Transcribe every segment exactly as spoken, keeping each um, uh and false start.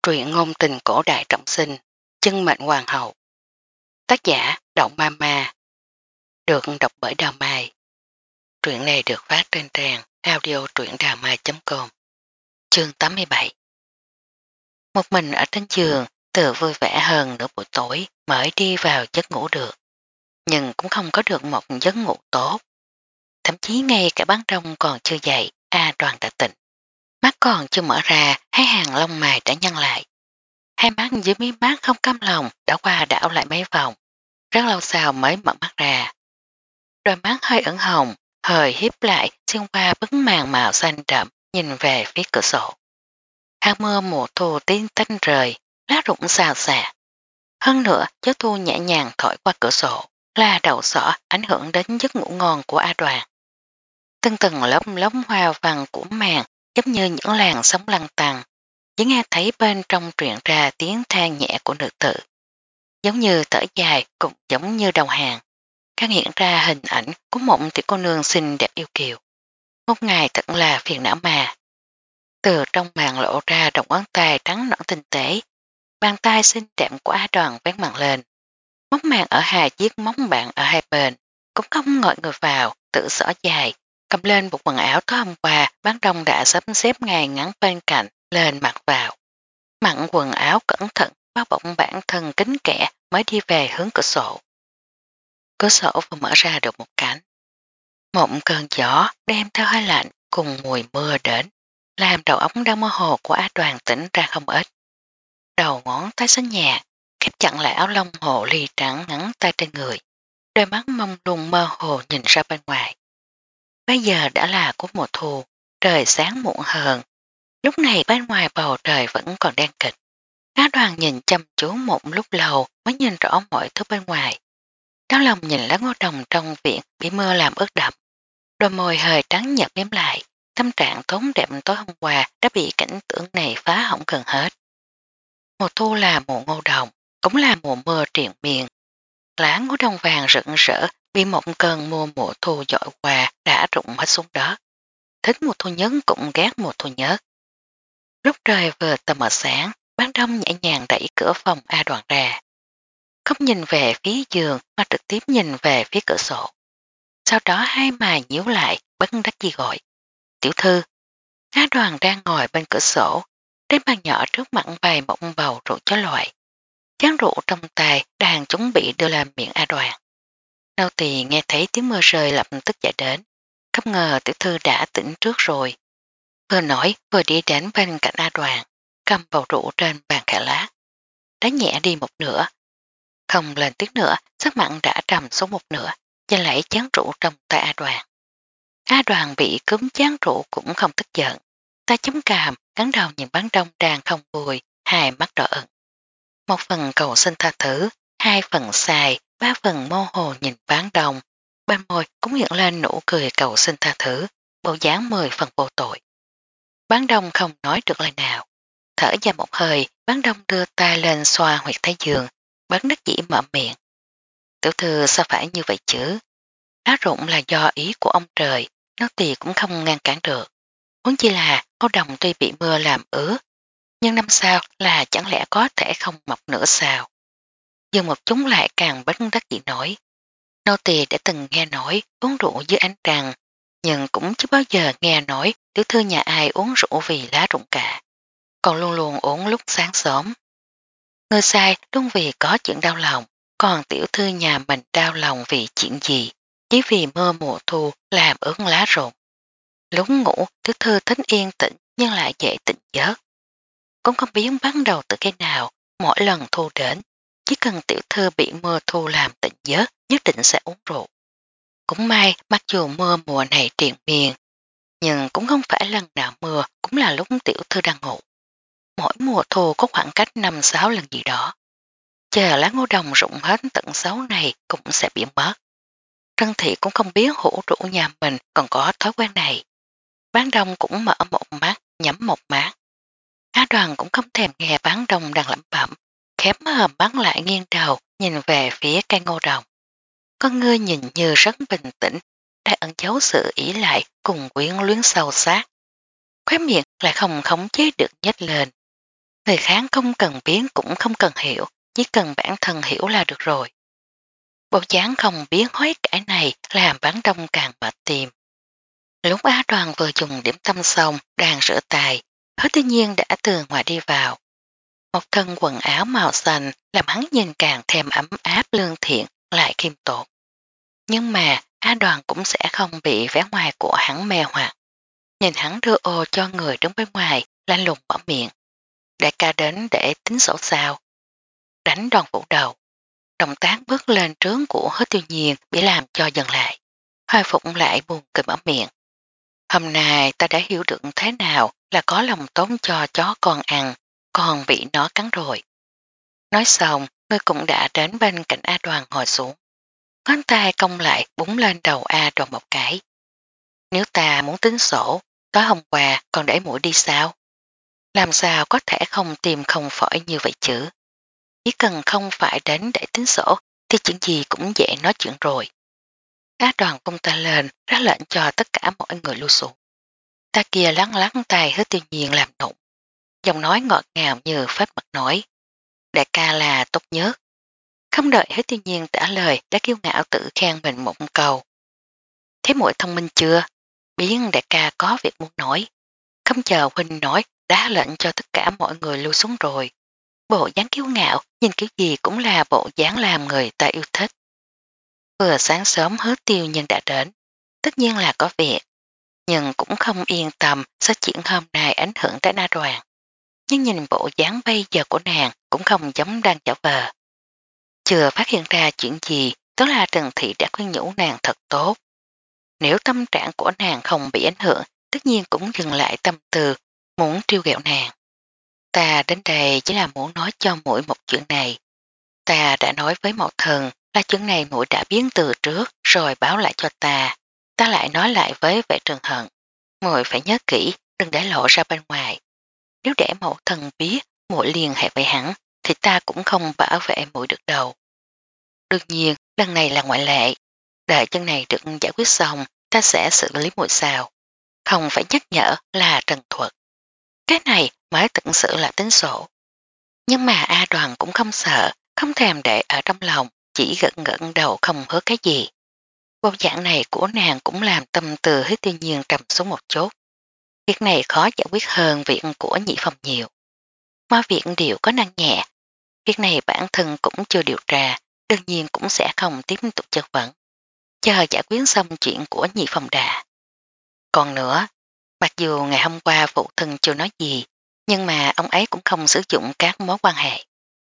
Truyện ngôn tình cổ đại trọng sinh, chân mệnh hoàng hậu. Tác giả Động Ma Ma. Được đọc bởi Đào Mai. Truyện này được phát trên trang audio truyệnđàmai chấm com. Chương tám mươi bảy. Một mình ở trên giường, tự vui vẻ hơn nửa buổi tối mới đi vào giấc ngủ được. Nhưng cũng không có được một giấc ngủ tốt. Thậm chí ngay cả bán đông còn chưa dậy, A Đoàn đã tỉnh. Mắt còn chưa mở ra, hai hàng lông mày đã nhăn lại. Hai mắt dưới mí mắt không cam lòng đã qua đảo lại mấy vòng. Rất lâu sau mới mở mắt ra. Đôi mắt hơi ửng hồng, hơi hiếp lại xuyên qua bức màn màu xanh đậm nhìn về phía cửa sổ. Hạt mưa mùa thu tiếng tách rời, lá rụng xào xạc. Hơn nữa gió thu nhẹ nhàng thổi qua cửa sổ, là đầu sỏ ảnh hưởng đến giấc ngủ ngon của A Đoàn. Từng từng lớp lớp hoa văn của màn giống như những làn sóng lăn tăng, chỉ nghe thấy bên trong truyện ra tiếng than nhẹ của nữ tử. Giống như thở dài cũng giống như đầu hàng. Khang hiện ra hình ảnh của một tiểu cô nương xinh đẹp yêu kiều. Một ngày thật là phiền não mà. Từ trong màn lộ ra đồng ngón tay trắng nõn tinh tế. Bàn tay xinh đẹp của A Đoàn vén màn lên. Móc màn ở hai chiếc móng bạn ở hai bên. Cũng không ngồi người vào, tự xỏ dài. Cầm lên một quần áo tối hôm qua bán đông đã sắp xếp ngay ngắn bên cạnh lên mặc vào. Mặn quần áo cẩn thận bao bọc bản thân kính kẽ mới đi về hướng cửa sổ. Cửa sổ vừa mở ra được một cánh. Một cơn gió đem theo hơi lạnh cùng mùi mưa đến, làm đầu óc đang mơ hồ của A Đoàn tỉnh ra không ít. Đầu ngón tay xanh nhạt, khép chặn lại áo lông hồ ly trắng ngắn tay trên người. Đôi mắt mông lung mơ hồ nhìn ra bên ngoài. Bây giờ đã là cuối mùa thu, trời sáng muộn hơn. Lúc này bên ngoài bầu trời vẫn còn đen kịch. A Đoàn nhìn chăm chú một lúc lâu mới nhìn rõ mọi thứ bên ngoài. Đau lòng nhìn lá ngô đồng trong viện bị mưa làm ướt đậm. Đôi môi hơi trắng nhợt mém lại, tâm trạng tốn đẹp tối hôm qua đã bị cảnh tượng này phá hỏng gần hết. Mùa thu là mùa ngô đồng, cũng là mùa mưa triền miên. Lá ngô đồng vàng rực rỡ bị một cơn mưa mùa thu dội qua đã rụng hết xuống đất. Thích mùa thu nhất cũng ghét mùa thu nhất. Lúc trời vừa tờ mờ sáng, bán đông nhẹ nhàng đẩy cửa phòng A Đoàn ra. Không nhìn về phía giường mà trực tiếp nhìn về phía cửa sổ. Sau đó hai mày nhíu lại bất đắc dĩ gọi. Tiểu thư, A Đoàn đang ngồi bên cửa sổ, trên bàn nhỏ trước mặt bày một bầu rượu chó loại. Chén rượu trong tay đang chuẩn bị đưa lên miệng A Đoàn. Nô tỳ nghe thấy tiếng mưa rơi lập tức chạy đến. Không ngờ tiểu thư đã tỉnh trước rồi. Vừa nói vừa đi đến bên cạnh A Đoàn, cầm bầu rượu trên bàn khẽ lát. Đá nhẹ đi một nửa. Không lên tiếng nữa, sắc mặn đã trầm xuống một nửa, giành lấy chén rượu trong tay A Đoàn. A Đoàn bị cúm chán rượu cũng không tức giận. Ta chống cằm, cắn đầu nhìn bán đông đang không vui, hai mắt đỏ ửng. Một phần cầu xin tha thứ, hai phần xài, ba phần mơ hồ nhìn bán đông. Bên môi cũng hiện lên nụ cười cầu xin tha thứ, bộ dáng mười phần vô tội. Bán đông không nói được lời nào. Thở ra một hơi, bán đông đưa tay lên xoa huyệt thái dương, bán đắc dĩ mở miệng. Tiểu thư sao phải như vậy chứ? Lá rụng là do ý của ông trời, nó tì cũng không ngăn cản được. Huống chi là ngô đồng tuy bị mưa làm ướt, nhưng năm sau là chẳng lẽ có thể không mọc nữa sao? Nhưng một chúng lại càng bất đắc dĩ nổi. Nô tỳ đã từng nghe nói uống rượu dưới ánh trăng, nhưng cũng chưa bao giờ nghe nói tiểu thư nhà ai uống rượu vì lá rụng cả. Còn luôn luôn uống lúc sáng sớm. Người sai luôn vì có chuyện đau lòng, còn tiểu thư nhà mình đau lòng vì chuyện gì? Chỉ vì mưa mùa thu làm ướt lá rụng. Lúc ngủ tiểu thư thích yên tĩnh nhưng lại dễ tỉnh giấc. Cũng không biết bắt đầu từ cái nào, mỗi lần thu đến, chỉ cần tiểu thư bị mưa thu làm tỉnh giấc nhất định sẽ uống rượu. Cũng may mặc dù mưa mùa này triền miên, nhưng cũng không phải lần nào mưa cũng là lúc tiểu thư đang ngủ. Mỗi mùa thu có khoảng cách năm sáu lần gì đó. Chờ lá ngô đồng rụng hết tận sáu này cũng sẽ bị mất. Trân Thị cũng không biết hữu rượu nhà mình còn có thói quen này. Bán đông cũng mở một mắt, nhắm một mắt. Á Đoàn cũng không thèm nghe bán đông đang lẩm bẩm, khép hờm bắn lại nghiêng đầu nhìn về phía cây ngô đồng. Con ngươi nhìn như rất bình tĩnh, đã ẩn giấu sự ỷ lại cùng quyến luyến sâu sát. Khóe miệng lại không khống chế được nhếch lên. Người khác không cần biết cũng không cần hiểu, chỉ cần bản thân hiểu là được rồi. Bộ dáng không biết hối cải này làm bán đông càng mệt tìm. Lúc Á Đoàn vừa dùng điểm tâm xong đang rửa tài, Hứa Tư Nhiên đã từ ngoài đi vào. Một thân quần áo màu xanh làm hắn nhìn càng thêm ấm áp lương thiện lại khiêm tốn. Nhưng mà Á Đoàn cũng sẽ không bị vẻ ngoài của hắn mê hoặc. Nhìn hắn đưa ô cho người đứng bên ngoài, lanh lùng mở miệng. Đại ca đến để tính sổ sao. Đánh đòn phủ đầu. Động tác bước lên trướng của Hứa Tiêu Nhiên bị làm cho dần lại. Hồi phục lại buồn cười mở miệng. Hôm nay ta đã hiểu được thế nào là có lòng tốn cho chó con ăn, còn bị nó cắn rồi. Nói xong, ngươi cũng đã đến bên cạnh A Đoàn ngồi xuống. Ngón tay cong lại búng lên đầu A Đoàn một cái. Nếu ta muốn tính sổ, tối hôm qua còn để mũi đi sao? Làm sao có thể không tìm không phổi như vậy chứ? Chỉ cần không phải đến để tính sổ thì chuyện gì cũng dễ nói chuyện rồi. Á Đoàn vung tay lên ra lệnh cho tất cả mọi người lưu xuống. Ta kia lắng lắng tay Hứa Tiêu Nhiên làm nụng. Giọng nói ngọt ngào như phết mặt nói. Đại ca là tốt nhất. Không đợi Hứa Tiêu Nhiên trả lời đã kiêu ngạo tự khen mình một câu. Thế muội thông minh chưa? Biến đại ca có việc muốn nói. Không chờ huynh nói đã lệnh cho tất cả mọi người lưu xuống rồi. Bộ dáng kiêu ngạo nhìn kiểu gì cũng là bộ dáng làm người ta yêu thích. Vừa sáng sớm Hứa Tiêu Nhiên đã đến. Tất nhiên là có việc. Nhưng cũng không yên tâm sao chuyện hôm nay ảnh hưởng tới Na Đoàn. Nhưng nhìn bộ dáng bây giờ của nàng cũng không giống đang giả vờ. Chưa phát hiện ra chuyện gì, đó là Trần Thị đã khuyên nhủ nàng thật tốt. Nếu tâm trạng của nàng không bị ảnh hưởng, tất nhiên cũng dừng lại tâm tư, muốn trêu ghẹo nàng. Ta đến đây chỉ là muốn nói cho muội một chuyện này. Ta đã nói với Mậu Thần là chuyện này muội đã biến từ trước rồi báo lại cho ta. Ta lại nói lại với vệ Trần Hận. Muội phải nhớ kỹ, đừng để lộ ra bên ngoài. Nếu để Mậu Thần biết muội liên hệ với hắn, thì ta cũng không bảo vệ muội được đâu. Đương nhiên, lần này là ngoại lệ. Đợi chân này được giải quyết xong, ta sẽ xử lý muội sao. Không phải nhắc nhở là trần thuật. Cái này mới thực sự là tính sổ. Nhưng mà A Đoàn cũng không sợ, không thèm để ở trong lòng, chỉ gật gật đầu không hứa cái gì. Bộ dạng này của nàng cũng làm tâm tư Hứa Tiêu Nhiên trầm xuống một chút. Việc này khó giải quyết hơn việc của nhị phòng nhiều. Mà việc đều có năng nhẹ. Việc này bản thân cũng chưa điều tra, đương nhiên cũng sẽ không tiếp tục chất vấn. Chờ giải quyết xong chuyện của nhị phòng đã. Còn nữa, mặc dù ngày hôm qua phụ thân chưa nói gì, nhưng mà ông ấy cũng không sử dụng các mối quan hệ.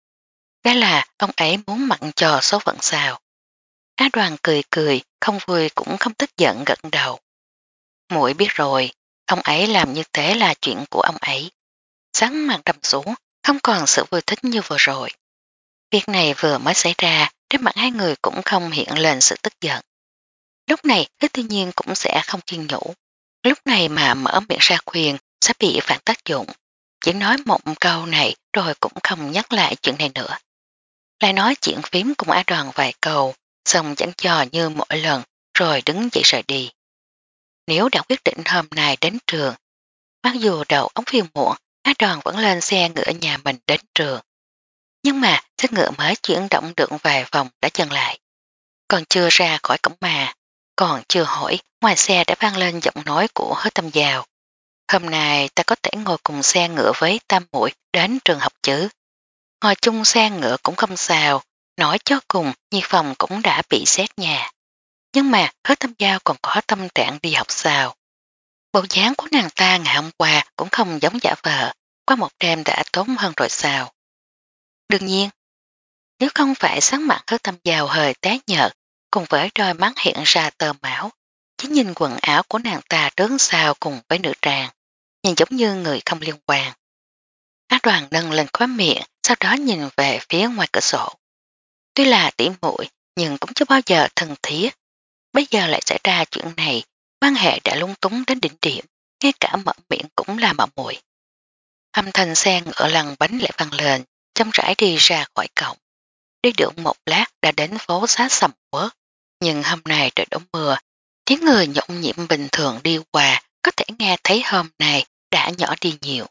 Đó là ông ấy muốn mặn cho số phận sao. Á Đoàn cười cười, không vui cũng không tức giận gật đầu. Muội biết rồi, ông ấy làm như thế là chuyện của ông ấy. Sáng mặt trầm xuống, không còn sự vui thích như vừa rồi. Việc này vừa mới xảy ra, trên mặt hai người cũng không hiện lên sự tức giận. Lúc này Hứa Tư Nhiên cũng sẽ không kiên nhủ. Lúc này mà mở miệng ra khuyên sẽ bị phản tác dụng. Chỉ nói một câu này rồi cũng không nhắc lại chuyện này nữa. Lại nói chuyện phím cùng Á Đoàn vài câu, xong chẳng trò như mỗi lần rồi đứng dậy rời đi. Nếu đã quyết định hôm nay đến trường, mặc dù đầu ống phiêu muộn, Á Đoàn vẫn lên xe ngựa nhà mình đến trường. Nhưng mà xe ngựa mới chuyển động được vài vòng đã dừng lại. Còn chưa ra khỏi cổng mà, còn chưa hỏi, ngoài xe đã vang lên giọng nói của Hứa Tâm Giao. Hôm nay ta có thể ngồi cùng xe ngựa với Tam Muội đến trường học chứ. Ngồi chung xe ngựa cũng không sao, nói cho cùng Nhi Phòng cũng đã bị xét nhà. Nhưng mà Hứa Tâm Giao còn có tâm trạng đi học sao. Bộ dáng của nàng ta ngày hôm qua cũng không giống giả vờ, qua một đêm đã tốn hơn rồi sao. Đương nhiên, nếu không phải sáng mặt Hứa Tâm Giao hơi té nhợt, cùng với đôi mắt hiện ra tơ máu, chỉ nhìn quần áo của nàng ta trớn sao cùng với nữ tràng, nhìn giống như người không liên quan. Á Đoàn nâng lên khóe miệng, sau đó nhìn về phía ngoài cửa sổ. Tuy là tỉ muội nhưng cũng chưa bao giờ thân thiết. Bây giờ lại xảy ra chuyện này, quan hệ đã lung túng đến đỉnh điểm, ngay cả mở miệng cũng là mạo muội. Âm thanh xe ngựa lăn bánh lại vang lên, chăm rãi đi ra khỏi cổng. Đi được một lát đã đến phố xá sầm uất, nhưng hôm nay trời đổ mưa, tiếng người nhộn nhịp bình thường đi qua có thể nghe thấy hôm nay đã nhỏ đi nhiều.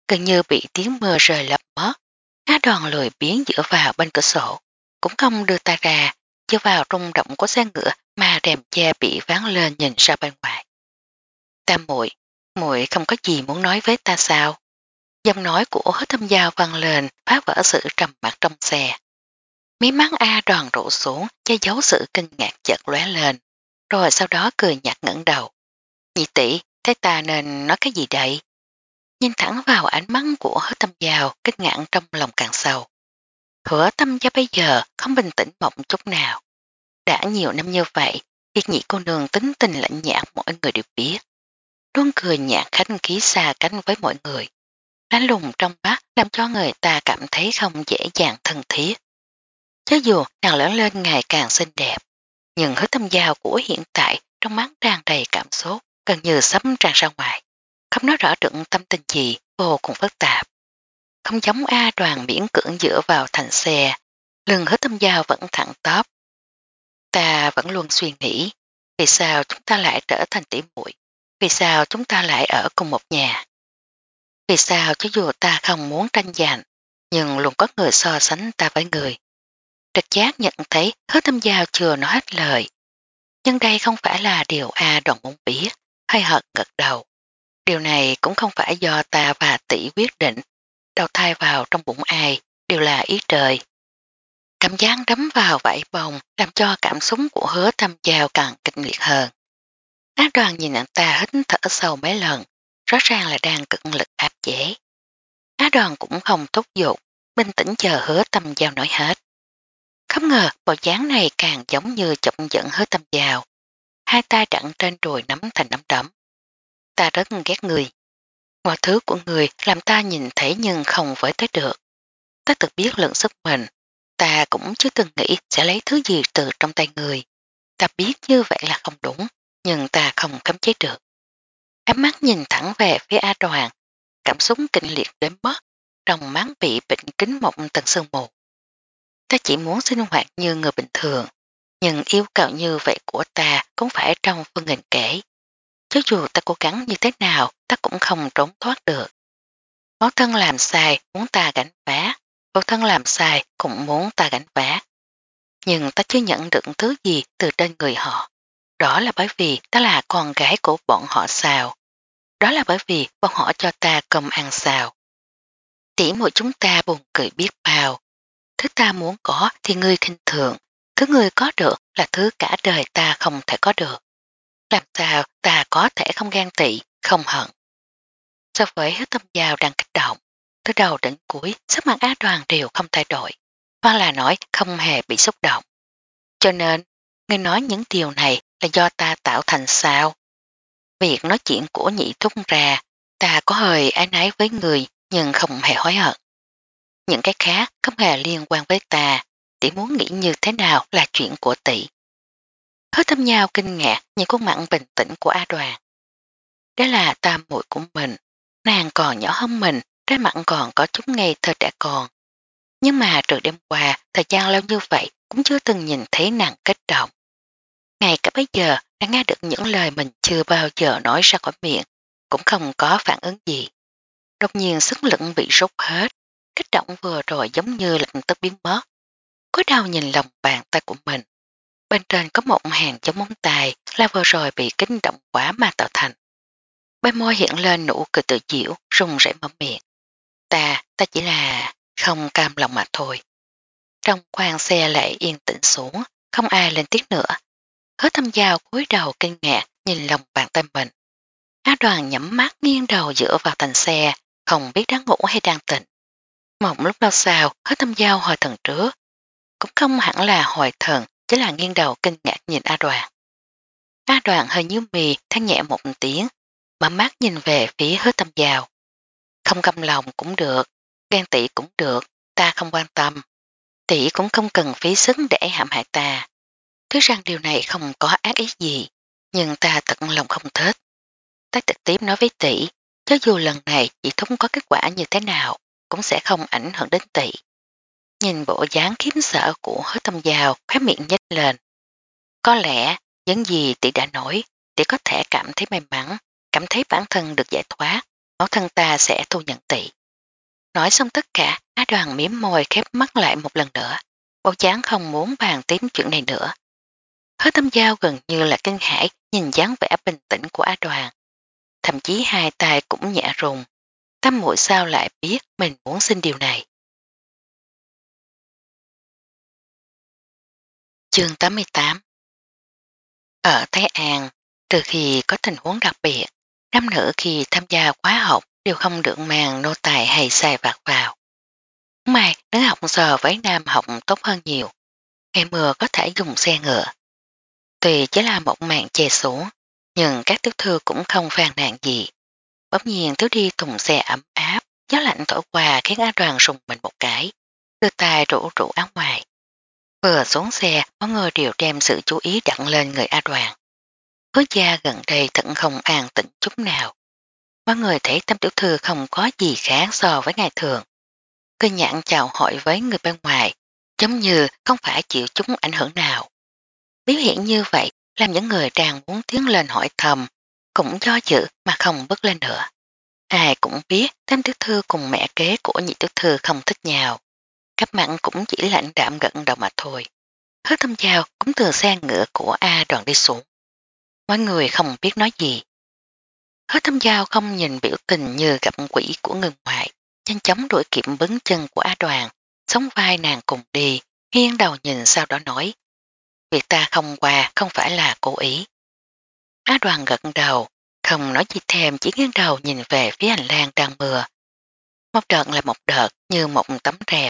gần như bị tiếng mưa rơi lấp mất. Á Đoàn lười biếng dựa vào bên cửa sổ, cũng không đưa tay ra, dựa vào rung động của xe ngựa mà rèm che bị ván lên nhìn ra bên ngoài. Ta muội, muội không có gì muốn nói với ta sao? Giọng nói của Hứa Thâm Giao vang lên phá vỡ sự trầm mặc trong xe. Mí mắt A Đoàn rủ xuống che giấu sự kinh ngạc chợt lóe lên, rồi sau đó cười nhạt ngẩng đầu. Nhị tỷ, thế ta nên nói cái gì đây? Nhìn thẳng vào ánh mắt của Hứa Thâm Giao kinh ngạc trong lòng càng sâu. Hứa Thâm Giao bây giờ không bình tĩnh một chút nào. Đã nhiều năm như vậy, việc nhị cô nương tính tình lạnh nhạt mọi người đều biết. Luôn cười nhạt khánh khí xa cánh với mọi người. Lánh lùng trong mắt làm cho người ta cảm thấy không dễ dàng thân thiết. Cho dù nàng lớn lên ngày càng xinh đẹp, nhưng Hứa Thâm Giao của hiện tại trong mắt tràn đầy cảm xúc, gần như sấm tràn ra ngoài. Không nói rõ được tâm tình gì, vô cùng phức tạp. Không giống A Đoàn miễn cưỡng dựa vào thành xe, lưng Hứa Thâm Giao vẫn thẳng tắp. Ta vẫn luôn suy nghĩ, vì sao chúng ta lại trở thành tỉ muội? Vì sao chúng ta lại ở cùng một nhà? Vì sao cho dù ta không muốn tranh giành, nhưng luôn có người so sánh ta với người. Trực giác nhận thấy Hứa Thâm Giao chưa nói hết lời. Nhưng đây không phải là điều A Đoàn muốn biết, hay hợt gật đầu. Điều này cũng không phải do ta và tỷ quyết định, đầu thai vào trong bụng ai, đều là ý trời. Cảm giác đấm vào vảy bồng làm cho cảm xúc của Hứa Thâm Giao càng kịch liệt hơn. Á Đoàn nhìn anh ta hít thở sâu mấy lần, rõ ràng là đang cực lực áp chế. Á Đoàn cũng không thúc giục, bình tĩnh chờ Hứa Thâm Giao nói hết. Không ngờ bộ dáng này càng giống như chọc giận Hứa Thâm Giao. Hai tay đặn trên đùi nắm thành nắm đấm. Ta rất ghét người. Mọi thứ của người làm ta nhìn thấy nhưng không với tới được. Ta tự biết lượng sức mình. Ta cũng chưa từng nghĩ sẽ lấy thứ gì từ trong tay người. Ta biết như vậy là không đúng, nhưng ta không khống chế được. Ánh mắt nhìn thẳng về phía A Đoàn, cảm xúc kinh liệt đến mất, trong mắt bị bệnh kính một tầng sương mù. Ta chỉ muốn sinh hoạt như người bình thường, nhưng yêu cầu như vậy của ta cũng phải trong phương hình kể. Chứ dù ta cố gắng như thế nào, ta cũng không trốn thoát được. Mẫu thân làm sai muốn ta gánh vác, phụ thân làm sai cũng muốn ta gánh vác. Nhưng ta chưa nhận được thứ gì từ trên người họ. Đó là bởi vì ta là con gái của bọn họ sao. Đó là bởi vì bọn họ cho ta cơm ăn sao. Tỉ muội chúng ta buồn cười biết bao. Thứ ta muốn có thì ngươi khinh thường. Thứ ngươi có được là thứ cả đời ta không thể có được. Làm sao ta có thể không ghen tị, không hận. So với Hứa Thâm Giao đang kích động, từ đầu đến cuối sắc mặt Á Đoàn đều không thay đổi, hoặc là nói không hề bị xúc động. Cho nên, ngươi nói những điều này là do ta tạo thành sao? Việc nói chuyện của nhị thúc ra, ta có hơi ái náy với người nhưng không hề hối hận. Những cái khác không hề liên quan với ta, tỷ muốn nghĩ như thế nào là chuyện của tỷ. Hứa Thâm Giao kinh ngạc nhìn khuôn mặt bình tĩnh của A Đoàn. Đó là tam muội của mình, nàng còn nhỏ hơn mình, trên mặt còn có chút ngây thơ trẻ con. Nhưng mà từ đêm qua, thời gian lâu như vậy cũng chưa từng nhìn thấy nàng kích động. Ngay cả bây giờ, đã nghe được những lời mình chưa bao giờ nói ra khỏi miệng, cũng không có phản ứng gì. Đột nhiên sức lực bị rút hết, kích động vừa rồi giống như lập tức biến mất. Cúi đầu nhìn lòng bàn tay của mình. Bên trên có một hàng chống móng tay là vừa rồi bị kích động quá mà tạo thành. Bên môi hiện lên nụ cười tự diệu, rung rẩy mở miệng. Ta, ta chỉ là không cam lòng mà thôi. Trong khoang xe lại yên tĩnh xuống, không ai lên tiếng nữa. Hứa Thâm Giao cúi đầu kinh ngạc nhìn lòng bàn tay mình. Á Đoàn nhắm mắt nghiêng đầu dựa vào thành xe, không biết đang ngủ hay đang tỉnh. Một lúc lâu sau, Hứa Thâm Giao hồi thần trước. Cũng không hẳn là hồi thần, chỉ là nghiêng đầu kinh ngạc nhìn A Đoàn. A Đoàn hơi nhíu mì, than nhẹ một tiếng, mở mắt nhìn về phía Hứa Thâm Giao. Không căm lòng cũng được, ghen tị cũng được, ta không quan tâm. Tỷ cũng không cần phí sức để hãm hại ta. Thứ rằng điều này không có ác ý gì, nhưng ta thật lòng không thích. Ta trực tiếp nói với tỷ, cho dù lần này chị Thúng có kết quả như thế nào, cũng sẽ không ảnh hưởng đến tỷ. Nhìn bộ dáng khiếm sợ của Hứa Thâm Giao, khóe miệng nhếch lên. Có lẽ, những gì tỷ đã nói, tỷ có thể cảm thấy may mắn, cảm thấy bản thân được giải thoát. mẫu thân ta sẽ thu nhận tỷ. Nói xong tất cả, Á Đoàn mím môi khép mắt lại một lần nữa, bộ dáng không muốn bàn tiếp chuyện này nữa. Hứa Tâm Giao gần như là kinh hãi nhìn dáng vẻ bình tĩnh của Á Đoàn. Thậm chí hai tay cũng nhẹ rùng. Tâm muội sao lại biết mình muốn xin điều này. Chương tám mươi tám. Ở Thái An, trừ khi có tình huống đặc biệt, nam nữ khi tham gia khóa học đều không được mang nô tài hay xài vặt vào. Mà nữ học giờ với nam học tốt hơn nhiều. Ngày mưa có thể dùng xe ngựa. Tuy chỉ là một màn che xuống, nhưng các tiểu thư cũng không phàn nàn gì. Bỗng nhiên thiếu đi thùng xe ấm áp, gió lạnh thổi qua khiến Á Đoàn rùng mình một cái, đưa tay rủ rủ áo ngoài. Vừa xuống xe, mọi người đều đem sự chú ý đặt lên người Á Đoàn. Hứa gia gần đây thận không an tĩnh chút nào. Mọi người thấy Tam tiểu thư không có gì khác so với ngày thường. Cơ nhãn chào hỏi với người bên ngoài, giống như không phải chịu chúng ảnh hưởng nào. Biểu hiện như vậy làm những người đang muốn tiến lên hỏi thầm, cũng do dự mà không bước lên nữa. Ai cũng biết Tam tiểu thư cùng mẹ kế của nhị tiểu thư không thích nhau. Các mặn cũng chỉ lạnh đạm gận đầu mà thôi. Hứa Tâm Giao cũng từ xe ngựa của A Đoàn đi xuống. Mọi người không biết nói gì. Hứa Tâm Giao không nhìn biểu tình như gặp quỷ của người ngoại, nhanh chóng đuổi kịp bấn chân của A Đoàn, sống vai nàng cùng đi, nghiêng đầu nhìn sau đó nói. Việc ta không qua không phải là cố ý. Á Đoàn gật đầu, không nói gì thêm, chỉ nghiêng đầu nhìn về phía hành lang đang mưa. Một đợt là một đợt như một tấm rèm.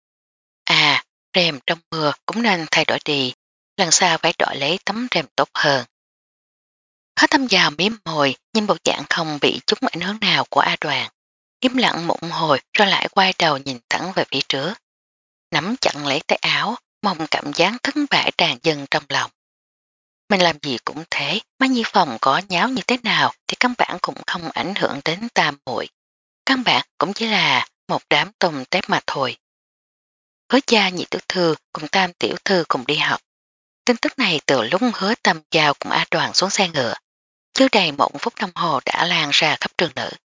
À, rèm trong mưa cũng nên thay đổi đi, lần sau phải đổi lấy tấm rèm tốt hơn. Hết Tâm Giao miếm môi, nhưng bộ dạng không bị chút ảnh hưởng nào của A Đoàn. Im lặng một hồi rồi lại quay đầu nhìn thẳng về phía trước. Nắm chặn lấy tay áo, mong cảm giác thất bại tràn dần trong lòng. Mình làm gì cũng thế, má nhi phòng có nháo như thế nào thì căn bản cũng không ảnh hưởng đến tam muội. Căn bản cũng chỉ là một đám tôm tép mà thôi. Hứa gia nhị tiểu thư cùng tam tiểu thư cùng đi học. Tin tức này từ lúc Hứa Tâm Giao cùng A Đoàn xuống xe ngựa. Chưa đầy một phút đồng hồ đã lan ra khắp trường nữ.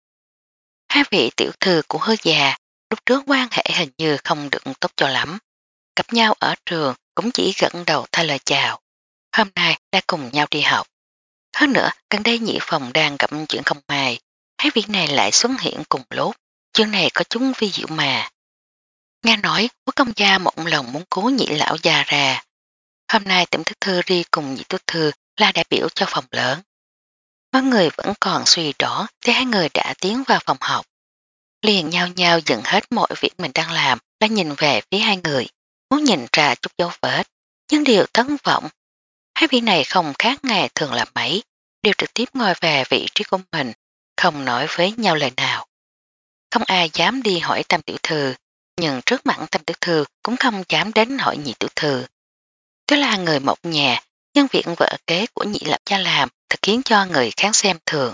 Hai vị tiểu thư của Hứa gia lúc trước quan hệ hình như không được tốt cho lắm. Gặp nhau ở trường cũng chỉ gật đầu thay lời chào. Hôm nay đã cùng nhau đi học. Hơn nữa, gần đây nhị phòng đang gặp chuyện không may. Hai việc này lại xuất hiện cùng lúc. Chuyện này có chúng vi diệu mà. Nghe nói, quốc công gia một lòng muốn cứu nhị lão già ra. Hôm nay tỉnh thức thư đi cùng nhị tú thư là đại biểu cho phòng lớn. Mọi người vẫn còn suy đoán thì hai người đã tiến vào phòng học. Liền nhau nhau dừng hết mọi việc mình đang làm đã nhìn về phía hai người, muốn nhìn ra chút dấu vết. Nhưng điều thất vọng, hai vị này không khác ngày thường là mấy, đều trực tiếp ngồi về vị trí của mình, không nói với nhau lời nào. Không ai dám đi hỏi tam tiểu thư, nhưng trước mặt tam tiểu thư cũng không dám đến hỏi nhị tiểu thư. Đó là người một nhà, nhân việc vợ kế của nhị lập cha làm thật khiến cho người khác xem thường.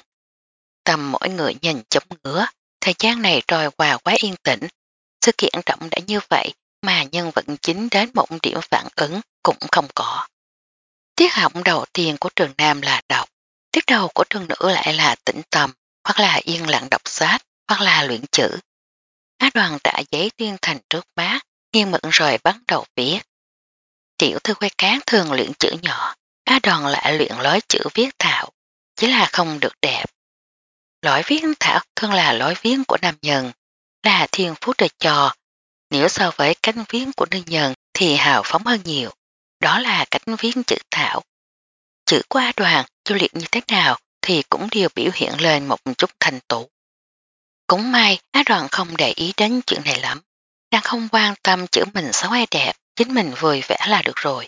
Tâm mỗi người nhìn chóng ngứa, thời gian này trôi qua quá yên tĩnh. Sự kiện trọng đã như vậy mà nhân vật chính đến một điểm phản ứng cũng không có. Tiết học đầu tiên của trường nam là đọc, tiết đầu của trường nữ lại là tĩnh tâm, hoặc là yên lặng đọc sách, hoặc là luyện chữ. Á Đoàn trả giấy tuyên thành trước bác, nghiêng mực rồi bắt đầu viết. Tiểu thư quay cán thường luyện chữ nhỏ, Á Đoàn lại luyện lối chữ viết thạo, chỉ là không được đẹp. Lối viết thạo thường là lối viết của nam nhân, là thiên phú trời cho. Nếu so với cánh viết của nữ nhân thì hào phóng hơn nhiều, đó là cánh viết chữ thạo. Chữ của Á Đoàn cho luyện như thế nào thì cũng đều biểu hiện lên một chút thành tựu. Cũng may Á Đoàn không để ý đến chuyện này lắm, đang không quan tâm chữ mình xấu hay đẹp, chính mình vui vẻ là được rồi.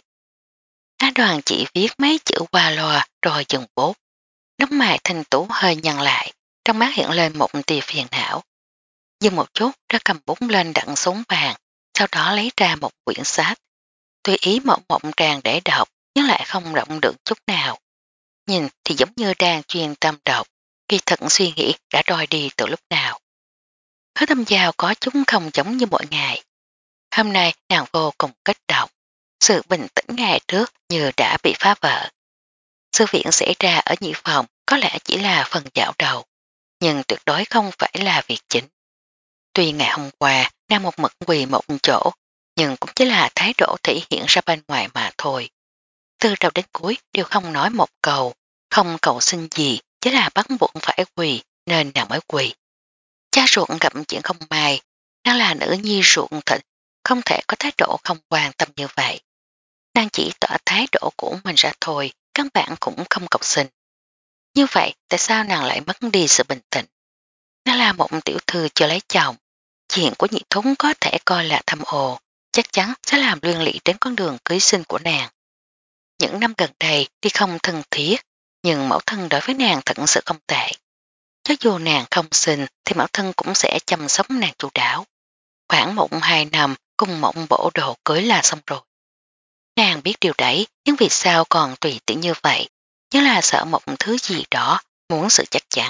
Á Đoàn chỉ viết mấy chữ qua loa rồi dừng bút, đóng mày thành tủ hơi nhăn lại, trong mắt hiện lên một tia phiền não. Dừng một chút đã cầm bút lên đặt xuống bàn, sau đó lấy ra một quyển sách. Tùy ý một mộng tràng để đọc nhưng lại không động được chút nào. Nhìn thì giống như đang chuyên tâm đọc, kỳ thật suy nghĩ đã đòi đi từ lúc nào. Hứa Tâm Giao có chúng không giống như mọi ngày. Hôm nay nàng vô cùng kích động. Sự bình tĩnh ngày trước như đã bị phá vỡ. Sự việc xảy ra ở nhị phòng có lẽ chỉ là phần dạo đầu. nhưng tuyệt đối không phải là việc chính. Tuy ngày hôm qua đang một mực quỳ một chỗ, nhưng cũng chỉ là thái độ thể hiện ra bên ngoài mà thôi. Từ đầu đến cuối đều không nói một câu, không cầu xin gì, chỉ là bắt buộc phải quỳ nên nàng mới quỳ. Cha ruột gặp chuyện không may, đang là nữ nhi ruột thịt, không thể có thái độ không quan tâm như vậy. Nàng chỉ tỏ thái độ của mình ra thôi, các bạn cũng không cầu xin. Như vậy tại sao nàng lại mất đi sự bình tĩnh? Nó là một tiểu thư chưa lấy chồng, chuyện của nhị thúng có thể coi là thâm ồ, chắc chắn sẽ làm liên lụy đến con đường cưới sinh của nàng. Những năm gần đây thì không thân thiết, nhưng mẫu thân đối với nàng thật sự không tệ. Cho dù nàng không sinh thì mẫu thân cũng sẽ chăm sóc nàng chu đáo. Khoảng một hai năm cùng mộng bổ đồ cưới là xong rồi. Nàng biết điều đấy, nhưng vì sao còn tùy tiện như vậy, nhớ là sợ một thứ gì đó, muốn sự chắc chắn.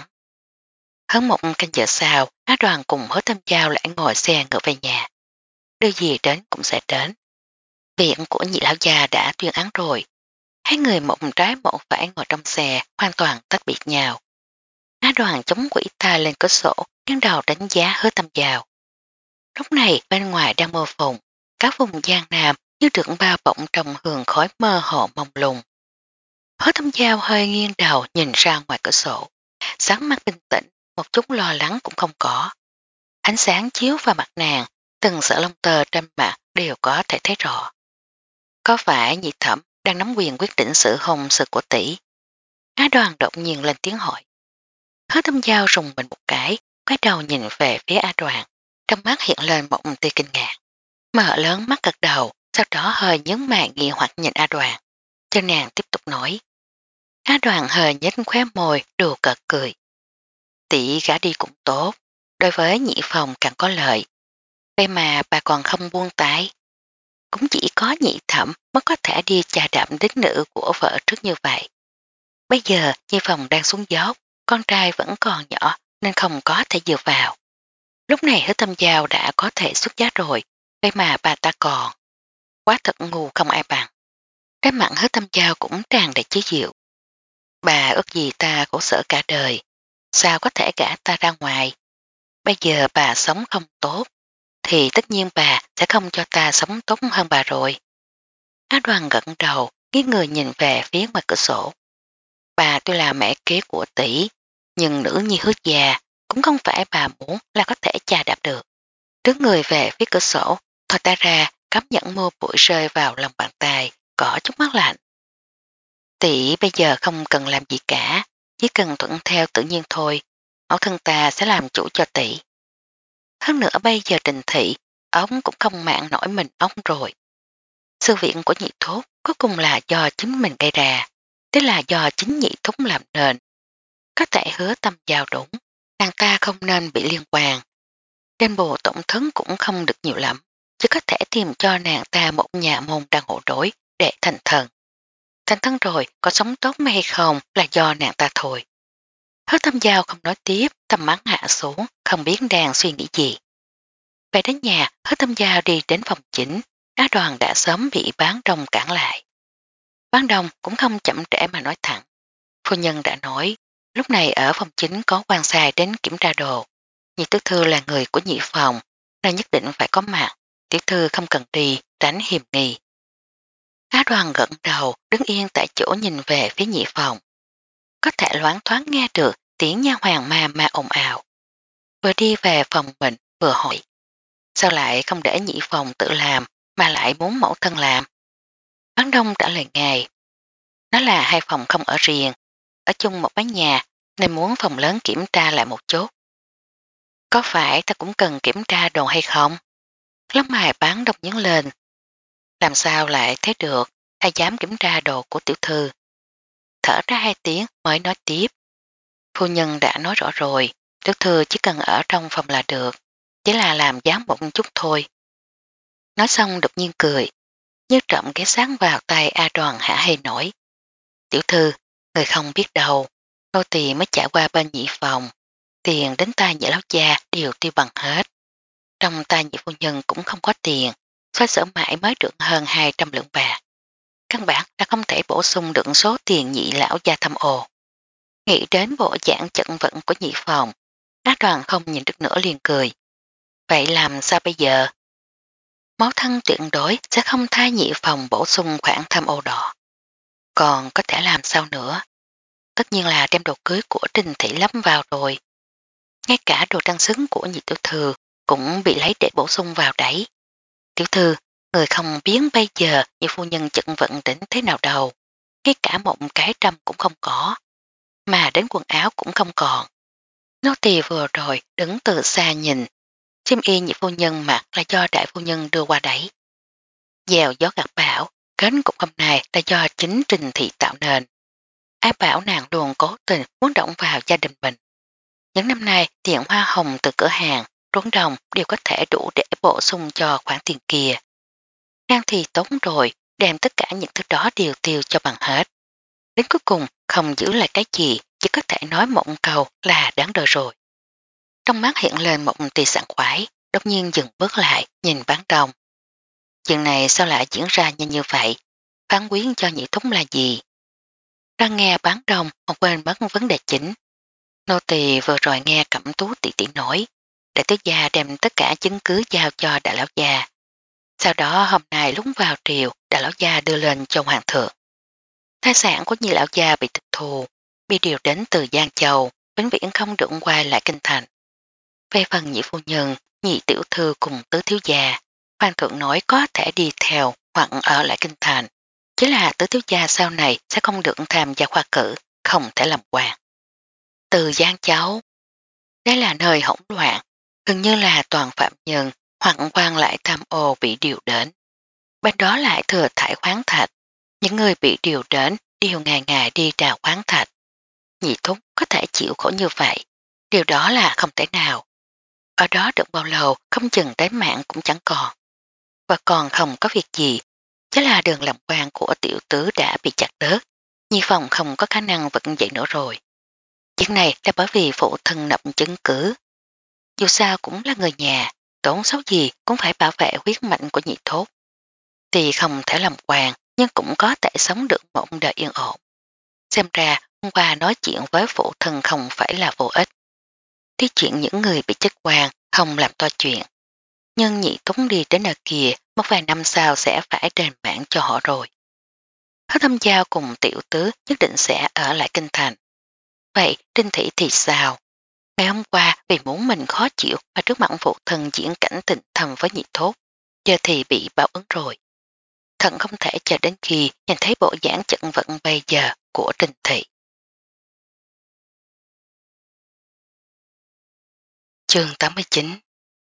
Hơn một canh giờ sau, Á Đoàn cùng Hứa Tâm Giao lại ngồi xe ngược về nhà. Điều gì đến cũng sẽ đến. Viện của nhị lão già đã tuyên án rồi. Hai người một trái một phải ngồi trong xe, hoàn toàn tách biệt nhau. Á Đoàn chống quỷ tay lên cửa sổ, nghiêng đầu đánh giá Hứa Tâm Giao. Lúc này bên ngoài đang mưa phùn, các vùng giang nam như được bao bọc trong hương khói mơ hồ mông lung. Hứa Tâm Giao hơi nghiêng đầu nhìn ra ngoài cửa sổ, sáng mắt bình tĩnh, một chút lo lắng cũng không có. Ánh sáng chiếu vào mặt nàng, từng sợi lông tơ trên mặt đều có thể thấy rõ. Có phải nhị thẩm đang nắm quyền quyết định sự hôn sự của tỷ? Á Đoàn đột nhiên lên tiếng hỏi. Hứa Tâm Giao rùng mình một cái, quay đầu nhìn về phía Á Đoàn, trong mắt hiện lên một tia kinh ngạc. Mở lớn mắt gật đầu, sau đó hơi nhấn mày nghi hoặc nhìn Á Đoàn, cho nàng tiếp tục nói. Á Đoàn hơi nhếch khóe môi, đùa cợt cười. Tỷ gã đi cũng tốt, đối với nhị phòng càng có lợi. Vậy mà bà còn không buông tay. Cũng chỉ có nhị thẩm mới có thể đi chà đạm đích nữ của vợ trước như vậy. Bây giờ nhị phòng đang xuống dốc, con trai vẫn còn nhỏ nên không có thể dựa vào. Lúc này Hứa Tâm Giao đã có thể xuất giá rồi, vậy mà bà ta còn. Quá thật ngu không ai bằng. Cái mặn Hứa Tâm Giao cũng tràn đầy chế diệu. Bà ước gì ta khổ sở cả đời, sao có thể gả ta ra ngoài. Bây giờ bà sống không tốt, thì tất nhiên bà sẽ không cho ta sống tốt hơn bà rồi. Á Đoàn gật đầu, nghiêng người nhìn về phía ngoài cửa sổ. Bà tuy là mẹ kế của tỷ, nhưng nữ nhi Hứa già cũng không phải bà muốn là có thể chà đạp được. Đứng người về phía cửa sổ, thò tay ra, cảm nhận mưa bụi rơi vào lòng bàn tay, có chút mát lạnh. Tỷ bây giờ không cần làm gì cả, chỉ cần thuận theo tự nhiên thôi, mẫu thân ta sẽ làm chủ cho tỷ. Hơn nữa bây giờ Trình thị, ống cũng không mạng nổi mình ống rồi. Sự viện của nhị thốt cuối cùng là do chính mình gây ra, tức là do chính nhị thúc làm nền. Có thể Hứa Tâm Giao đúng, nàng ta không nên bị liên quan. Đền bù tổng thống cũng không được nhiều lắm, chỉ có thể tìm cho nàng ta một nhà môn đang hộ đối để thành thần. Thành thân rồi có sống tốt hay không là do nàng ta thôi. Hứa Tâm Giao không nói tiếp, tầm mắt hạ xuống, không biết đang suy nghĩ gì. Về đến nhà, Hứa Tâm Giao đi đến phòng chính, Á Đoàn đã sớm bị bán đông cản lại. Bán đông cũng không chậm trễ mà nói thẳng. Phu nhân đã nói, lúc này ở phòng chính có quan sai đến kiểm tra đồ. Nhị tiểu thư là người của nhị phòng, nên nhất định phải có mặt, tiểu thư không cần đi, tránh hiềm nghi. Á Đoàn gật đầu, đứng yên tại chỗ nhìn về phía nhị phòng. Có thể loáng thoáng nghe được tiếng nha hoàng ma ma ồn ào. Vừa đi về phòng mình, vừa hỏi. Sao lại không để nhị phòng tự làm, mà lại muốn mẫu thân làm? Bán đông trả lời ngài. Nó là hai phòng không ở riêng, ở chung một mái nhà, nên muốn phòng lớn kiểm tra lại một chút. Có phải ta cũng cần kiểm tra đồ hay không? Lắm mày bán đông nhấn lên. Làm sao lại thấy được, ai dám kiểm tra đồ của tiểu thư? Thở ra hai tiếng mới nói tiếp. Phu nhân đã nói rõ rồi, tiểu thư chỉ cần ở trong phòng là được, chỉ là làm dám một chút thôi. Nói xong đột nhiên cười, như trộm ghé sáng vào tay A Đoàn hả hê nổi. Tiểu thư, người không biết đâu, nô tỳ mới trả qua bên nhị phòng, tiền đến tay nhị lão cha đều tiêu bằng hết. Trong tay nhị phu nhân cũng không có tiền, xoay sở mãi mới được hơn hai trăm lượng bạc. Căn bản đã không thể bổ sung được số tiền nhị lão gia thâm ồ. Nghĩ đến bộ dạng chận vận của nhị phòng, Á Đoàn không nhìn được nữa liền cười. Vậy làm sao bây giờ? Máu thân tuyệt đối sẽ không thay nhị phòng bổ sung khoản tham ô đỏ. Còn có thể làm sao nữa? Tất nhiên là đem đồ cưới của Trình Thị lắm vào rồi. Ngay cả đồ trang sức của nhị tiểu thư cũng bị lấy để bổ sung vào đấy. Tiểu thư, người không biến bây giờ như phu nhân chận vận đến thế nào đâu. Ngay cả một cái trăm cũng không có. Mà đến quần áo cũng không còn. Nô tỳ vừa rồi đứng từ xa nhìn. Xiêm y nhị phu nhân mặc là do đại phu nhân đưa qua đấy. Dèo gió gặt bão, cánh cục hôm nay là do chính Trình Thị tạo nên. Ai bảo nàng luôn cố tình muốn động vào gia đình mình. Những năm nay tiền hoa hồng từ cửa hàng, trốn đồng đều có thể đủ để bổ sung cho khoản tiền kia. Nàng thì tốn rồi, đem tất cả những thứ đó đều tiêu cho bằng hết. Đến cuối cùng không giữ lại cái gì, chỉ có thể nói một câu là đáng đời rồi. Trong mắt hiện lên một tia sảng khoái, đột nhiên dừng bước lại, nhìn bán đông. Chuyện này sao lại diễn ra nhanh như vậy? Phán quyến cho nhị thúc là gì? Đang nghe bán đông, một quên mất vấn đề chính. Nô tỳ vừa rồi nghe Cẩm Tú tỷ tỷ nói, đại tứ gia đem tất cả chứng cứ giao cho đại lão gia. Sau đó hôm nay lúc vào triều, đại lão gia đưa lên cho hoàng thượng. Tài sản của nhị lão gia bị tịch thu, bị điều đến từ Giang Châu, vĩnh viễn không được quay lại kinh thành. Về phần nhị phu nhân, nhị tiểu thư cùng tứ thiếu gia, hoàng thượng nói có thể đi theo hoặc ở lại kinh thành. Chỉ là tứ thiếu gia sau này sẽ không được tham gia khoa cử, không thể làm quan. Từ Giang Châu, đây là nơi hỗn loạn, gần như là toàn phạm nhân hoặc quan lại tham ô bị điều đến. Bên đó lại thừa thải khoáng thạch, những người bị điều đến đều ngày ngày đi đào khoáng thạch. Nhị thúc có thể chịu khổ như vậy, điều đó là không thể nào. Ở đó được bao lâu không chừng đến mạng cũng chẳng còn. Và còn không có việc gì, chứ là đường làm quan của tiểu tứ đã bị chặt đớt, nhi phòng không có khả năng vận dậy nữa rồi. Chuyện này là bởi vì phụ thân nộp chứng cứ. Dù sao cũng là người nhà, tốn xấu gì cũng phải bảo vệ huyết mạch của nhị thốt. Thì không thể làm quan, nhưng cũng có thể sống được một đời yên ổn. Xem ra hôm qua nói chuyện với phụ thân không phải là vô ích. Tí chuyện những người bị chức quan không làm to chuyện. Nhưng nhị túng đi đến nơi kia một vài năm sau sẽ phải đền mạng cho họ rồi. Hết thâm giao cùng tiểu tứ nhất định sẽ ở lại kinh thành. Vậy Trinh Thị thì sao? Ngày hôm qua vì muốn mình khó chịu mà trước mặt phụ thân diễn cảnh tình thầm với nhị thốt, giờ thì bị báo ứng rồi. Thần không thể chờ đến khi nhìn thấy bộ dáng trận vận bây giờ của Trinh Thị. Chương tám mươi chín.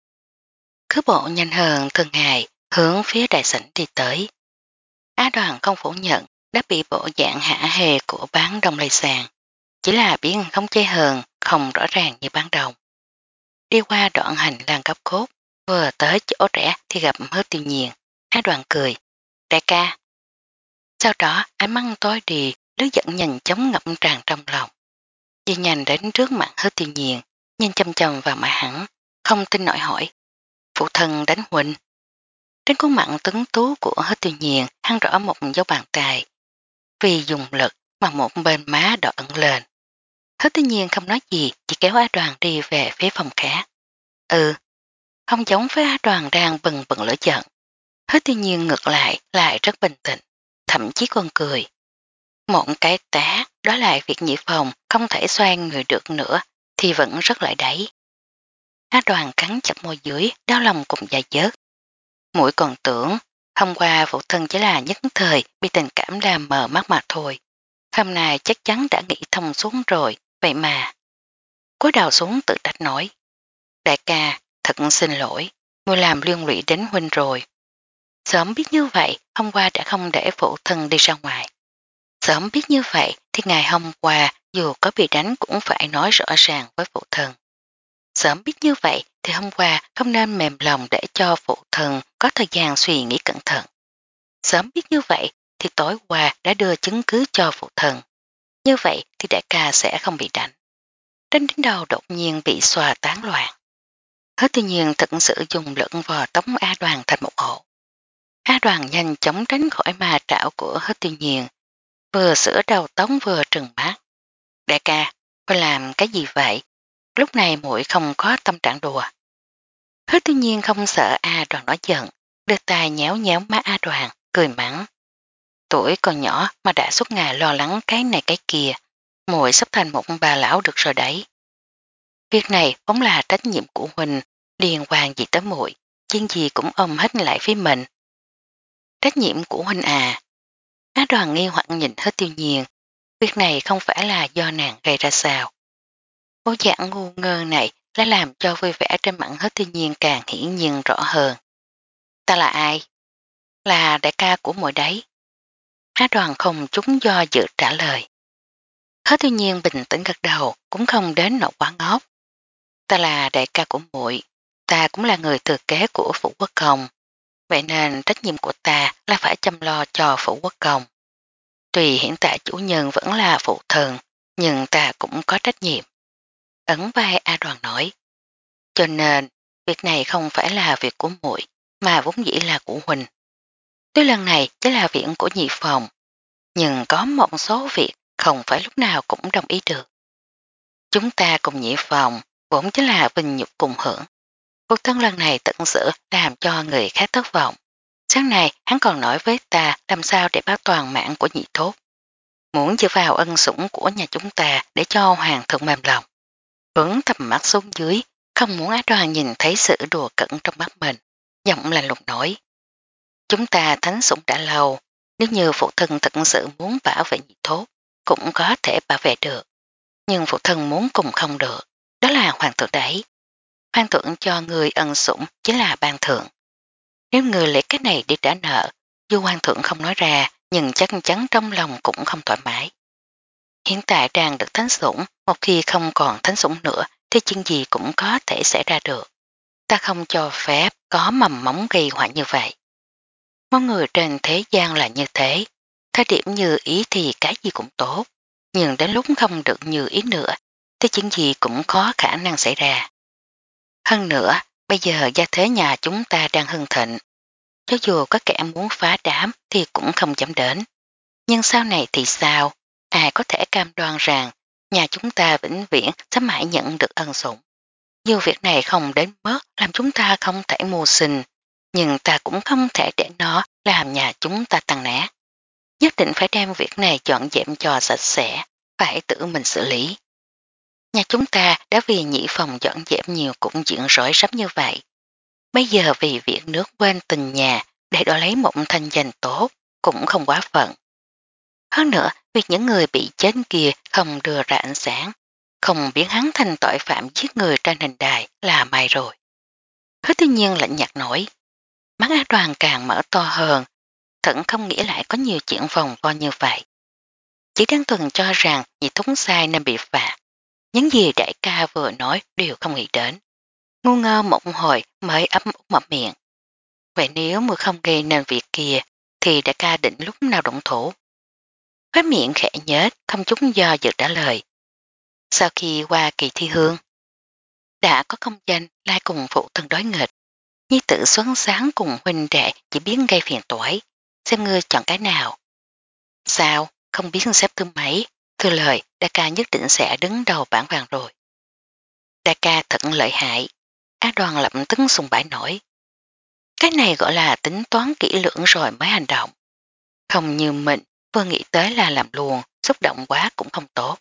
Cứ bộ nhanh hơn thường ngày hướng phía đại sảnh đi tới. Á Đoàn không phủ nhận đã bị bộ dạng hả hề của bán đông lây sàn, chỉ là biến không chê hờn không rõ ràng như bán đông. Đi qua đoạn hành lang cấp cốt, vừa tới chỗ rẽ thì gặp Hứa Tiêu Nhiên. Á Đoàn cười, đại ca. Sau đó ánh mắt tối đi, lứa giận nhìn chống ngậm tràn trong lòng. Đi nhanh đến trước mặt Hứa Tiêu Nhiên, nhìn chăm chăm vào mặt hắn, không tin nổi hỏi. Phụ thân đánh huynh. Trên khuôn mặt tuấn tú của Hứa Tiêu Nhiên hắn rõ một dấu bàn tay. Vì dùng lực mà một bên má đỏ ẩn lên. Hứa Tiêu Nhiên không nói gì, chỉ kéo Á Đoàn đi về phía phòng khác. Ừ, không giống với Á Đoàn đang bừng bừng lửa giận. Hứa Tiêu Nhiên ngược lại lại rất bình tĩnh, thậm chí còn cười. Một cái tá, đó là việc nhị phòng không thể xoay người được nữa thì vẫn rất lại đấy. Á Đoàn cắn chặt môi dưới, đau lòng cùng dài dớt. Mũi còn tưởng, hôm qua phụ thân chỉ là nhất thời bị tình cảm làm mờ mắt mà thôi. Hôm nay chắc chắn đã nghĩ thông xuống rồi, vậy mà. Cúi đầu xuống tự trách nói. Đại ca, thật xin lỗi, tôi làm liên lụy đến huynh rồi. Sớm biết như vậy, hôm qua đã không để phụ thân đi ra ngoài. Sớm biết như vậy thì ngày hôm qua dù có bị đánh cũng phải nói rõ ràng với phụ thân. Sớm biết như vậy thì hôm qua không nên mềm lòng để cho phụ thân có thời gian suy nghĩ cẩn thận. Sớm biết như vậy thì tối qua đã đưa chứng cứ cho phụ thân. Như vậy thì đại ca sẽ không bị đánh. Trên đỉnh đầu đột nhiên bị xòa tán loạn. Hứa Tiêu Nhiên thật sự dùng lẫn vò tống A Đoàn thành một ổ. A Đoàn nhanh chóng tránh khỏi ma trảo của Hứa Tiêu Nhiên, vừa sửa đầu tống vừa trừng mắt. Đại ca, phải làm cái gì vậy? Lúc này muội không có tâm trạng đùa. Hứa Tư Nhiên không sợ A Đoàn nói giận, đưa tay nhéo nhéo má A Đoàn, cười mắng. Tuổi còn nhỏ mà đã suốt ngày lo lắng cái này cái kia, muội sắp thành một bà lão được rồi đấy. Việc này vốn là trách nhiệm của huynh, liên quan gì tới muội, chuyện gì cũng ôm hết lại phía mình. Trách nhiệm của huynh à? Á Đoàn nghi hoặc nhìn Hứa Tiêu Nhiên, việc này không phải là do nàng gây ra sao. Bộ dạng ngu ngơ này đã làm cho vui vẻ trên mặt Hứa Tiêu Nhiên càng hiển nhiên rõ hơn. Ta là ai? Là đại ca của muội đấy. Á Đoàn không chúng do dự trả lời. Hứa Tiêu Nhiên bình tĩnh gật đầu, cũng không đến nỗi quá ngốc. Ta là đại ca của muội, ta cũng là người thừa kế của Phủ Quốc Công, vậy nên trách nhiệm của ta là phải chăm lo cho Phủ Quốc Công. Tuy hiện tại chủ nhân vẫn là phụ thần, nhưng ta cũng có trách nhiệm. Ấn vai A Đoàn nói. Cho nên, việc này không phải là việc của muội, mà vốn dĩ là của huynh. Tuy lần này chỉ là viện của nhị phòng, nhưng có một số việc không phải lúc nào cũng đồng ý được. Chúng ta cùng nhị phòng, vốn chính là vinh nhục cùng hưởng. Cuộc thân lần này tận sự làm cho người khác thất vọng. Sáng nay hắn còn nói với ta làm sao để báo toàn mạng của nhị thốt. Muốn dựa vào ân sủng của nhà chúng ta để cho hoàng thượng mềm lòng. Hướng tầm mắt xuống dưới, không muốn Á Đoàn nhìn thấy sự đùa cẩn trong mắt mình. Giọng lạnh lùng nói. Chúng ta thánh sủng đã lâu, nếu như phụ thân thật sự muốn bảo vệ nhị thốt, cũng có thể bảo vệ được. Nhưng phụ thân muốn cùng không được, đó là hoàng thượng đấy. Hoàng thượng cho người ân sủng chính là ban thượng. Nếu người lấy cái này đi trả nợ, dù hoàng thượng không nói ra, nhưng chắc chắn trong lòng cũng không thoải mái. Hiện tại đang được thánh sủng, một khi không còn thánh sủng nữa thì chuyện gì cũng có thể xảy ra được. Ta không cho phép có mầm móng gây họa như vậy. Mọi người trên thế gian là như thế, thời điểm như ý thì cái gì cũng tốt, nhưng đến lúc không được như ý nữa thì chuyện gì cũng có khả năng xảy ra. Hơn nữa, bây giờ gia thế nhà chúng ta đang hưng thịnh, cho dù có kẻ muốn phá đám thì cũng không dám đến. Nhưng sau này thì sao? Ai có thể cam đoan rằng nhà chúng ta vĩnh viễn sẽ mãi nhận được ân sủng. Dù việc này không đến mức làm chúng ta không thể mưu sinh, nhưng ta cũng không thể để nó làm nhà chúng ta tăng nát. Nhất định phải đem việc này dọn dẹp cho sạch sẽ, phải tự mình xử lý. Nhà chúng ta đã vì nhị phòng dọn dẹp nhiều cũng chuyện rối rắm như vậy. Bây giờ vì việc nước quên tình nhà để đổi lấy một thanh danh tốt cũng không quá phận. Hơn nữa, việc những người bị chết kia không đưa ra ánh sáng, không biến hắn thành tội phạm giết người trên hình đài là may rồi. Hứa Tư Nhiên lạnh nhạt nổi, mắt Á Đoàn càng mở to hơn, thẫn không nghĩ lại có nhiều chuyện vòng vo như vậy. Chỉ đơn thuần cho rằng nhị thúng sai nên bị phạt, những gì đại ca vừa nói đều không nghĩ đến. Ngu ngơ một hồi mới ấm út mở miệng. Vậy nếu mưa không gây nên việc kia thì đại ca định lúc nào động thủ? Khóe miệng khẽ nhết, không chút do dự trả lời. Sau khi qua kỳ thi hương, đã có công danh lai cùng phụ thân đối nghịch, nhi tử xoắn sáng cùng huynh đệ chỉ biết gây phiền toái, xem ngươi chọn cái nào. Sao, không biết xếp thứ mấy, thưa lời, đại ca nhất định sẽ đứng đầu bảng vàng rồi. Đại ca thật lợi hại, Á Đoàn lập tức sùng bãi nổi. Cái này gọi là tính toán kỹ lưỡng rồi mới hành động. Không như mình, vừa nghĩ tới là làm luôn, xúc động quá cũng không tốt.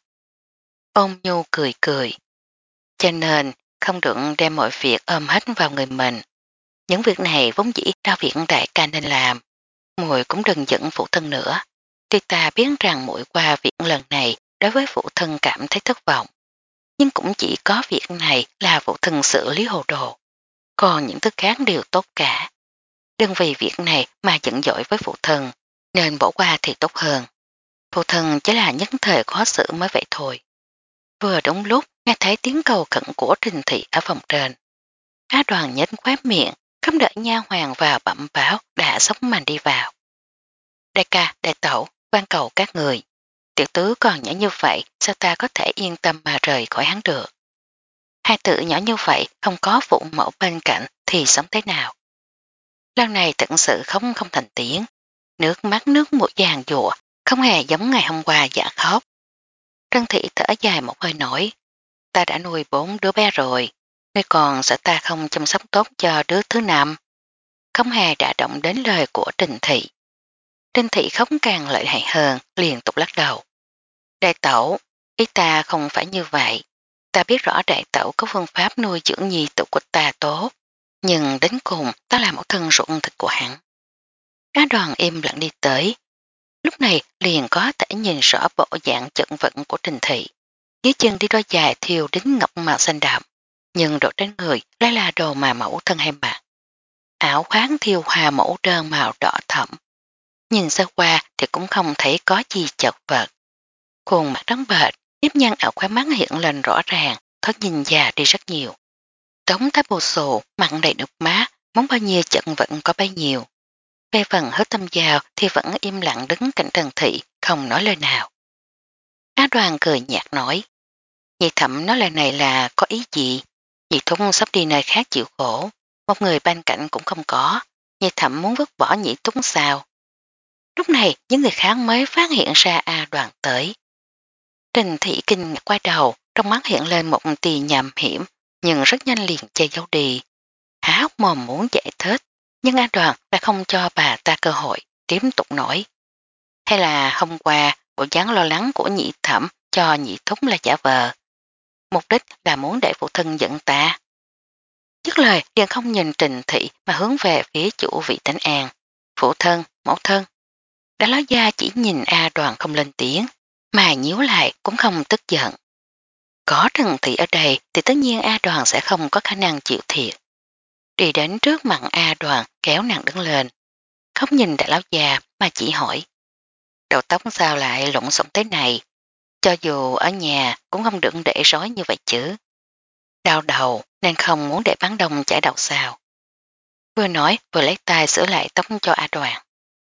Ôn nhu cười cười. Cho nên, không được đem mọi việc ôm hết vào người mình. Những việc này vốn dĩ đau việc đại ca nên làm. Muội cũng đừng dẫn phụ thân nữa. Tuy ta biết rằng muội qua việc lần này đối với phụ thân cảm thấy thất vọng. Nhưng cũng chỉ có việc này là phụ thân xử lý hồ đồ. Còn những thứ khác đều tốt cả. Đừng vì việc này mà giận dỗi với phụ thân, nên bỏ qua thì tốt hơn. Phụ thân chỉ là nhất thời khó xử mới vậy thôi. Vừa đúng lúc nghe thấy tiếng cầu khẩn của Trình Thị ở phòng trên. Á Đoàn nhếch khóe miệng, không đợi nha hoàng vào bẩm báo đã sốc màn đi vào. Đại ca, đại tẩu, van cầu các người. Tiểu tứ còn nhỏ như vậy, sao ta có thể yên tâm mà rời khỏi hắn được? Hai tử nhỏ như vậy, không có phụ mẫu bên cạnh thì sống thế nào? Lần này thật sự không không thành tiếng. Nước mắt nước mũi vàng dụa, không hề giống ngày hôm qua giả khóc. Trân Thị thở dài một hơi nổi. Ta đã nuôi bốn đứa bé rồi, ngươi còn sợ ta không chăm sóc tốt cho đứa thứ năm. Không hề đã động đến lời của Trình Thị. Trình Thị khóc càng lợi hại hơn, liên tục lắc đầu. Đại tẩu, ý ta không phải như vậy. Ta biết rõ đại tẩu có phương pháp nuôi dưỡng nhi tử của ta tốt, nhưng đến cùng ta là một thân ruộng thịt của hắn. Á Đoàn im lặng đi tới. Lúc này liền có thể nhìn rõ bộ dạng chận vận của Trình Thị. Dưới chân đi đôi dài thiêu đính ngọc màu xanh đậm, nhưng đồ trên người lại là đồ mà mẫu thân hay mặc. Áo khoáng thiêu hoa mẫu đơn màu đỏ thẫm. Nhìn sơ qua thì cũng không thấy có gì chật vật. Khuôn mặt trắng bệch, nếp nhăn ở khóe mắt hiện lên rõ ràng, thoát nhìn già đi rất nhiều. Tống tái bù xù, mặn đầy nước má, món bao nhiêu chận vận có bấy nhiêu. Về phần hứa tâm giao thì vẫn im lặng đứng cạnh Trần Thị, không nói lời nào. Á Đoàn cười nhạt nói, nhị thẩm nói lời này là có ý gì? Nhị thúc sắp đi nơi khác chịu khổ, một người bên cạnh cũng không có, nhị thẩm muốn vứt bỏ nhị thúc sao? Lúc này những người khác mới phát hiện ra A Đoàn tới. Trình Thị kinh ngạc quay đầu, trong mắt hiện lên một tì nhầm hiểm, nhưng rất nhanh liền che giấu đi. Há hốc mồm muốn giải thích, nhưng A Đoàn đã không cho bà ta cơ hội, tiếp tục nói. Hay là hôm qua bộ dáng lo lắng của nhị thẩm cho nhị thúc là giả vờ. Mục đích là muốn để phụ thân giận ta. Dứt lời liền không nhìn Trình Thị mà hướng về phía chủ vị Tánh An. Phụ thân, mẫu thân. Đã láo gia chỉ nhìn A Đoàn không lên tiếng, mà nhíu lại cũng không tức giận. Có Trần Thị ở đây thì tất nhiên A Đoàn sẽ không có khả năng chịu thiệt. Đi đến trước mặt A Đoàn kéo nàng đứng lên. Không nhìn đại lão già mà chỉ hỏi. Đầu tóc sao lại lộn xộn thế này? Cho dù ở nhà cũng không được để rối như vậy chứ. Đau đầu nên không muốn để bán đông chảy đầu sao. Vừa nói vừa lấy tay sửa lại tóc cho A Đoàn.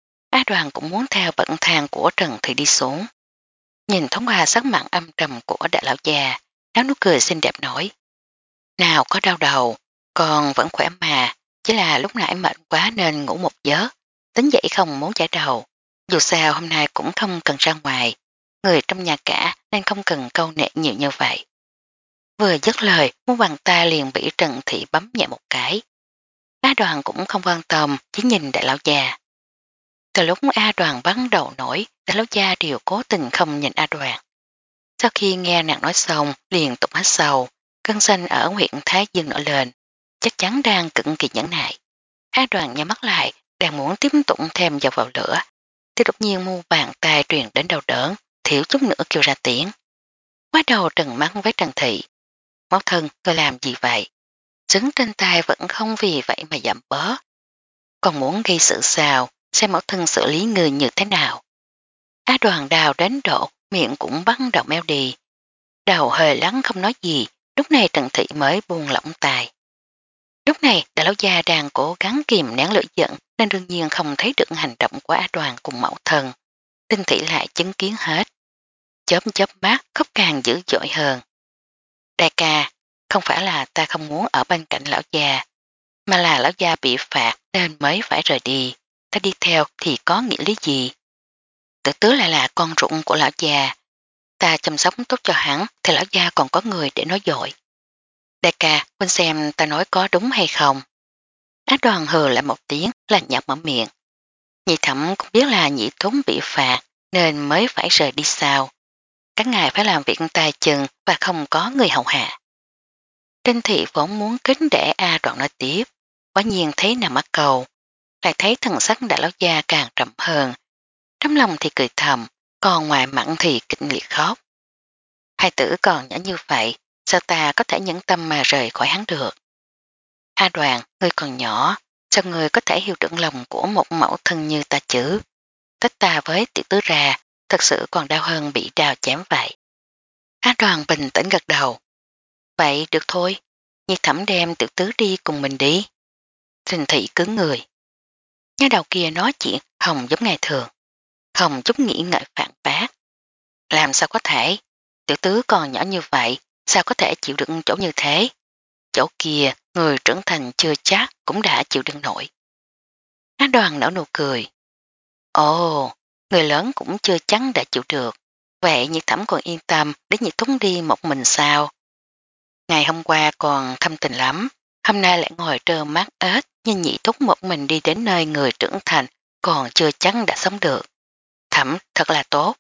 A Đoàn cũng muốn theo bận thang của Trần Thị đi xuống. Nhìn thoáng qua sắc mặn âm trầm của đại lão già, áo nụ cười xinh đẹp nổi. Nào có đau đầu, còn vẫn khỏe mà, chỉ là lúc nãy mệt quá nên ngủ một giấc, tính dậy không muốn chải đầu. Dù sao hôm nay cũng không cần ra ngoài, người trong nhà cả nên không cần câu nệ nhiều như vậy. Vừa dứt lời, muốn bàn tay liền bị Trần Thị bấm nhẹ một cái. A Đoàn cũng không quan tâm, chỉ nhìn đại lão già. Từ lúc A Đoàn bắt đầu nổi, đại lão già đều cố tình không nhìn A Đoàn. Sau khi nghe nàng nói xong, liền tục hết sầu, cơn xanh ở huyện Thái Dương nổi lên, chắc chắn đang cực kỳ nhẫn nại. A Đoàn nhắm mắt lại, đang muốn tiếp tục thêm dầu vào lửa, thì đột nhiên mu bàn tay truyền đến đau đớn, thiếu chút nữa kêu ra tiếng. Quay đầu trừng mắt với Trần Thị. Máu thân, tôi làm gì vậy? Trứng trên tay vẫn không vì vậy mà giảm bớt. Còn muốn gây sự sao, xem mẫu thân xử lý người như thế nào. Á Đoàn đào đến độ, miệng cũng bắt đầu méo đi. Đầu hơi lắng không nói gì, lúc này Trần Thị mới buông lỏng tài. Lúc này đại lão gia đang cố gắng kìm nén lửa giận nên đương nhiên không thấy được hành động của Á Đoàn cùng mẫu thân. Tinh Thị lại chứng kiến hết. Chớp chớp mắt khóc càng dữ dội hơn. Đại ca, không phải là ta không muốn ở bên cạnh lão già, mà là lão già bị phạt nên mới phải rời đi. Ta đi theo thì có nghĩa lý gì? Tự tứ lại là con ruộng của lão già. Ta chăm sóc tốt cho hắn thì lão già còn có người để nói dội. Đại ca, quên xem ta nói có đúng hay không? Á Đoàn hừ lại một tiếng là nhạt mở miệng. Nhị thẩm cũng biết là nhị thúng bị phạt nên mới phải rời đi sao. Các ngài phải làm việc tay chân và không có người hầu hạ. Trinh Thị vốn muốn kính để A Đoàn nói tiếp, quả nhiên thấy nằm ở cầu, lại thấy thần sắc đại lão gia càng trầm hơn. Trong lòng thì cười thầm, còn ngoài mặn thì kịch liệt khóc. Hai tử còn nhỏ như vậy, sao ta có thể nhẫn tâm mà rời khỏi hắn được? A Đoàn, ngươi còn nhỏ, sao ngươi có thể hiểu được lòng của một mẫu thân như ta chứ? Tách ta với tiểu tứ ra, thật sự còn đau hơn bị đào chém vậy. A Đoàn bình tĩnh gật đầu. Vậy được thôi, Nhi thẩm đem tiểu tứ đi cùng mình đi. Trình Thị cứng người. Nhà đầu kia nói chuyện không giống ngày thường, không chút nghĩ ngợi phản bác. Làm sao có thể, tiểu tứ còn nhỏ như vậy, sao có thể chịu đựng chỗ như thế? Chỗ kia, người trưởng thành chưa chắc cũng đã chịu đựng nổi. Á Đoàn nở nụ cười. Ồ, người lớn cũng chưa chắc đã chịu được. Vậy Nhiệt Thẩm còn yên tâm để Nhiệt Thúng đi một mình sao? Ngày hôm qua còn thâm tình lắm, hôm nay lại ngồi trơ mắt ếch nhìn Nhị Thúc một mình đi đến nơi người trưởng thành còn chưa chắn đã sống được. Thẩm thật là tốt.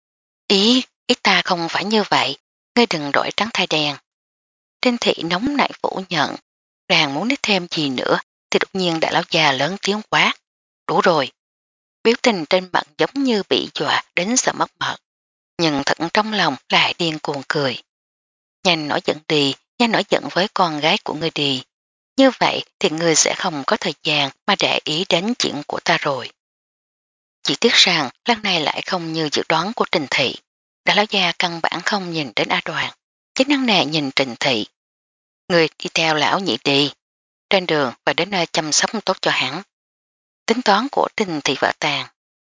Ý, ý ta không phải như vậy, ngươi đừng đổi trắng thay đen. Trên thị nóng nảy phủ nhận, đang muốn nói thêm gì nữa thì đột nhiên đại lão già lớn tiếng quát. Đủ rồi. Biểu tình trên mặt giống như bị dọa đến sợ mất mật, nhưng thận trong lòng lại điên cuồng cười. Nhanh nổi giận đi, nhanh nổi giận với con gái của ngươi đi. Như vậy thì ngươi sẽ không có thời gian mà để ý đến chuyện của ta rồi. Chỉ tiếc rằng lần này lại không như dự đoán của Trình Thị. Đại lão gia căn bản không nhìn đến A Đoàn, chính năng nề nhìn Trình Thị. Người đi theo lão nhị đi, trên đường và đến nơi chăm sóc tốt cho hắn. Tính toán của Trình Thị vợ tàn.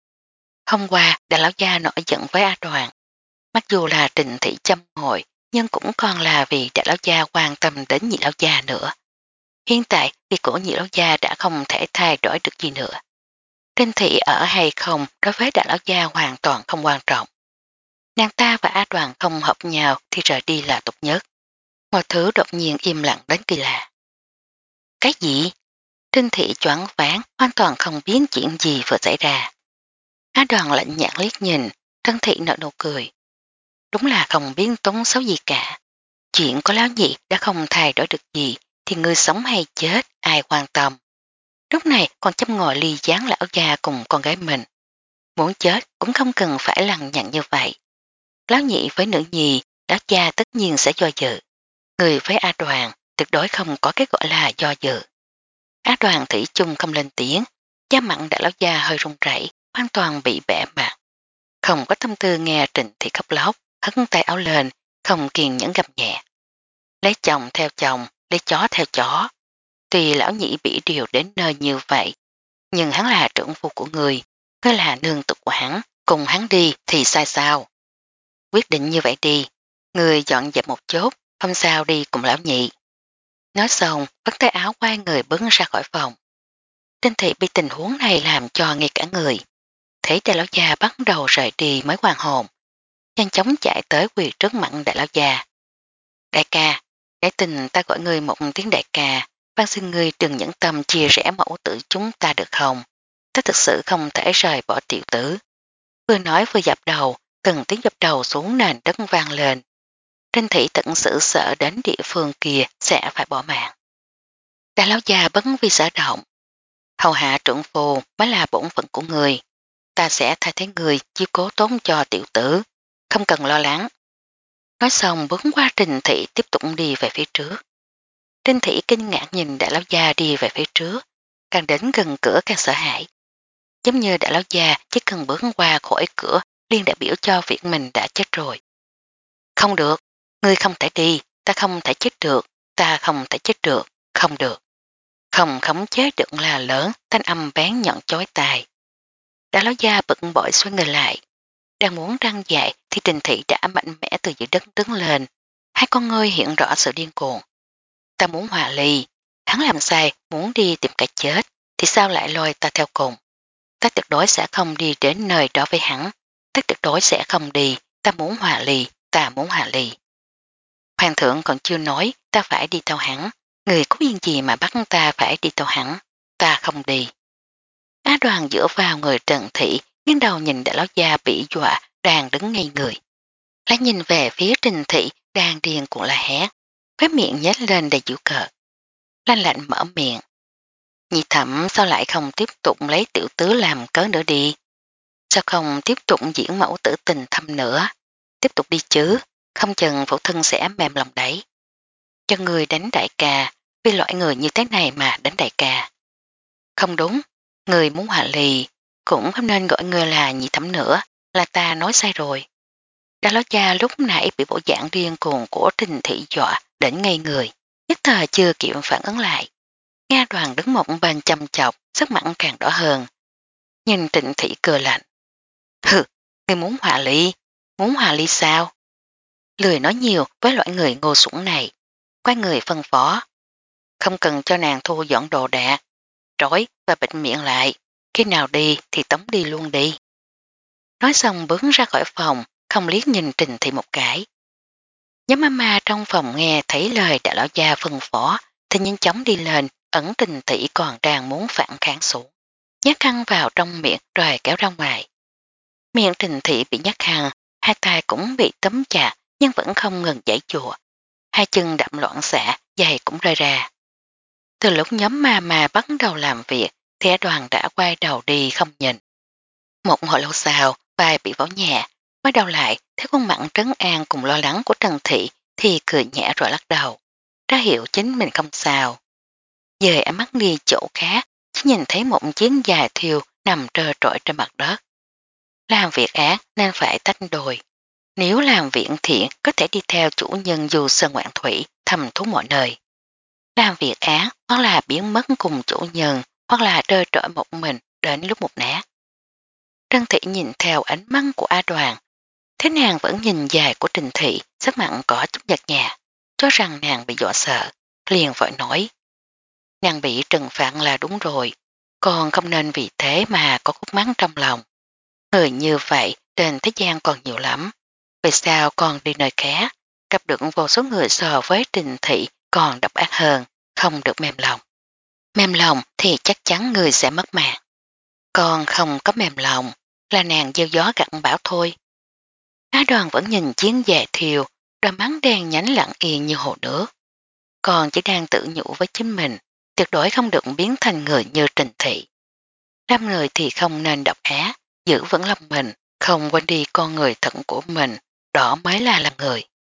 Hôm qua đại lão gia nổi giận với A Đoàn. Mặc dù là Trình Thị châm ngồi, nhưng cũng còn là vì đại lão gia quan tâm đến nhị lão gia nữa. Hiện tại việc của nhị lão gia đã không thể thay đổi được gì nữa. Trình Thị ở hay không đối với đại lão gia hoàn toàn không quan trọng. Nàng ta và A Đoàn không hợp nhau thì rời đi là tốt nhất. Mọi thứ đột nhiên im lặng đến kỳ lạ. Cái gì? Trình Thị choáng váng, hoàn toàn không biết chuyện gì vừa xảy ra. A Đoàn lạnh nhạt liếc nhìn, Trình Thị nở nụ cười. Đúng là không biết tốn xấu gì cả. Chuyện có lão nhị đã không thay đổi được gì thì người sống hay chết ai quan tâm. Lúc này còn chăm ngồi ly gián lão già cùng con gái mình. Muốn chết cũng không cần phải lằng nhặng như vậy. Lão nhị với nữ nhi, lão cha tất nhiên sẽ do dự. Người với A Đoàn tuyệt đối không có cái gọi là do dự. A Đoàn thủy chung không lên tiếng, da mặn đã lão già hơi run rẩy, hoàn toàn bị bẻ mặt. Không có tâm tư nghe Trình Thị khóc lóc, hất tay áo lên, không kiên nhẫn gầm nhẹ. Lấy chồng theo chồng, lấy chó theo chó. Tuy lão nhị bị điều đến nơi như vậy, nhưng hắn là trưởng phu của người, ngươi là nương tục của hắn, cùng hắn đi thì sai sao. Quyết định như vậy đi, người dọn dẹp một chốt, hôm sau đi cùng lão nhị. Nói xong, bắt tay áo quay người bước ra khỏi phòng. Trên thị bị tình huống này làm cho ngay cả người. Thấy đại lão già bắt đầu rời đi mới hoàn hồn. Nhanh chóng chạy tới quỳ trước mặt đại lão già. Đại ca, để tình ta gọi người một tiếng đại ca, van xin ngươi đừng nhẫn tâm chia rẽ mẫu tử chúng ta được không? Ta thực sự không thể rời bỏ tiểu tử. Vừa nói vừa dập đầu, từng tiếng dập đầu xuống nền đất vang lên. Trên thị tận sự sợ đến địa phương kia sẽ phải bỏ mạng. Đại lão già bấn vì sợ động. Hầu hạ trưởng phu mới là bổn phận của người. Ta sẽ thay thế người chiếu cố tốn cho tiểu tử, không cần lo lắng. Nói xong bước qua Trình Thị tiếp tục đi về phía trước. Trình Thị kinh ngạc nhìn đại lão gia đi về phía trước, càng đến gần cửa càng sợ hãi. Giống như đại lão gia chỉ cần bước qua khỏi cửa liền đại biểu cho việc mình đã chết rồi. Không được, ngươi không thể đi, ta không thể chết được, ta không thể chết được, không được. Không khống chế được là lớn, thanh âm bén nhọn chói tai. Đại lão gia bực bội xoay người lại. Đang muốn răng dạy thì Trình Thị đã mạnh mẽ từ dưới đất đứng lên. Hai con ngươi hiện rõ sự điên cuồng. Ta muốn hòa ly, hắn làm sai muốn đi tìm cái chết thì sao lại lôi ta theo cùng. Ta tuyệt đối sẽ không đi đến nơi đó với hắn. Ta tuyệt đối sẽ không đi, ta muốn hòa ly, ta muốn hòa ly. Hoàng thượng còn chưa nói ta phải đi theo hắn. Người có yên gì mà bắt ta phải đi theo hắn. Ta không đi. Á Đoàn dựa vào người Trần Thị, nghiêng đầu nhìn đại lão gia bị dọa đang đứng ngay người. Lại nhìn về phía Trình Thị đang điên cuồng la hét, cái miệng nhếch lên đầy dữ cợt. Lanh lạnh mở miệng. Nhị Thẩm sao lại không tiếp tục lấy tiểu tứ làm cớ nữa đi? Sao không tiếp tục diễn mẫu tử tình thâm nữa? Tiếp tục đi chứ, không chừng phụ thân sẽ mềm lòng đấy. Cho người đánh đại ca, vì loại người như thế này mà đánh đại ca. Không đúng, người muốn hòa ly, cũng không nên gọi người là Nhị Thẩm nữa, là ta nói sai rồi. Đã ló cha lúc nãy bị bộ dạng điên cuồng của Trình Thị dọa đến ngây người, nhất thời chưa kịp phản ứng lại. Nghe Đoàn đứng một bên chăm chọc, sắc mặt càng đỏ hơn. Nhìn Trịnh Thị cười lạnh. Hừ, người muốn hòa ly, muốn hòa ly sao? Lười nói nhiều với loại người ngô sủng này, quay người phân phó. Không cần cho nàng thu dọn đồ đạc, trói và bịt miệng lại, khi nào đi thì tống đi luôn đi. Nói xong bước ra khỏi phòng, không liếc nhìn Trình Thị một cái. Nhóm mama trong phòng nghe thấy lời đại lão gia phân phó thì nhanh chóng đi lên, ẩn Trình Thị còn đang muốn phản kháng xuống. Nhát khăn vào trong miệng rồi kéo ra ngoài. Miệng Trình Thị bị nhát khăn, hai tay cũng bị tấm chặt nhưng vẫn không ngừng giãy giụa. Hai chân đậm loạn xạ, giày cũng rơi ra. Từ lúc nhóm mama bắt đầu làm việc thì A Đoàn đã quay đầu đi không nhìn. Một hồi lâu sau, vai bị vỗ nhẹ, quay đầu lại thấy khuôn mặt trấn an cùng lo lắng của Trần Thị thì cười nhẹ rồi lắc đầu, ra hiệu chính mình không sao. Dời ánh mắt đi chỗ khác, chỉ nhìn thấy một chiến dài thiêu nằm trơ trọi trên mặt đất. Làm việc ác nên phải tách đôi. Nếu làm việc thiện có thể đi theo chủ nhân dù sơn ngoạn thủy, thầm thú mọi nơi. Làm việc ác hoặc là biến mất cùng chủ nhân hoặc là trơ trọi một mình đến lúc một nát. Trân Thị nhìn theo ánh mắt của A Đoàn. Thế nàng vẫn nhìn dài của Trình Thị, sắc mặn có chút nhạt nhạt, cho rằng nàng bị dọa sợ, liền vội nói. Nàng bị trừng phạt là đúng rồi, còn không nên vì thế mà có khúc mắng trong lòng. Người như vậy trên thế gian còn nhiều lắm, vì sao còn đi nơi khác, gặp được vô số người so với Trình Thị còn độc ác hơn, không được mềm lòng. Mềm lòng thì chắc chắn người sẽ mất mạng, còn không có mềm lòng là nàng gieo gió gặt bão thôi. Á Đoàn vẫn nhìn chiến dạ thiều, đôi mắt đen nhánh lặng yên như hồ nước. Còn chỉ đang tự nhủ với chính mình, tuyệt đối không được biến thành người như Trình Thị. Làm người thì không nên độc ác, giữ vững lòng mình, không quên đi con người thận của mình, đó mới là làm người.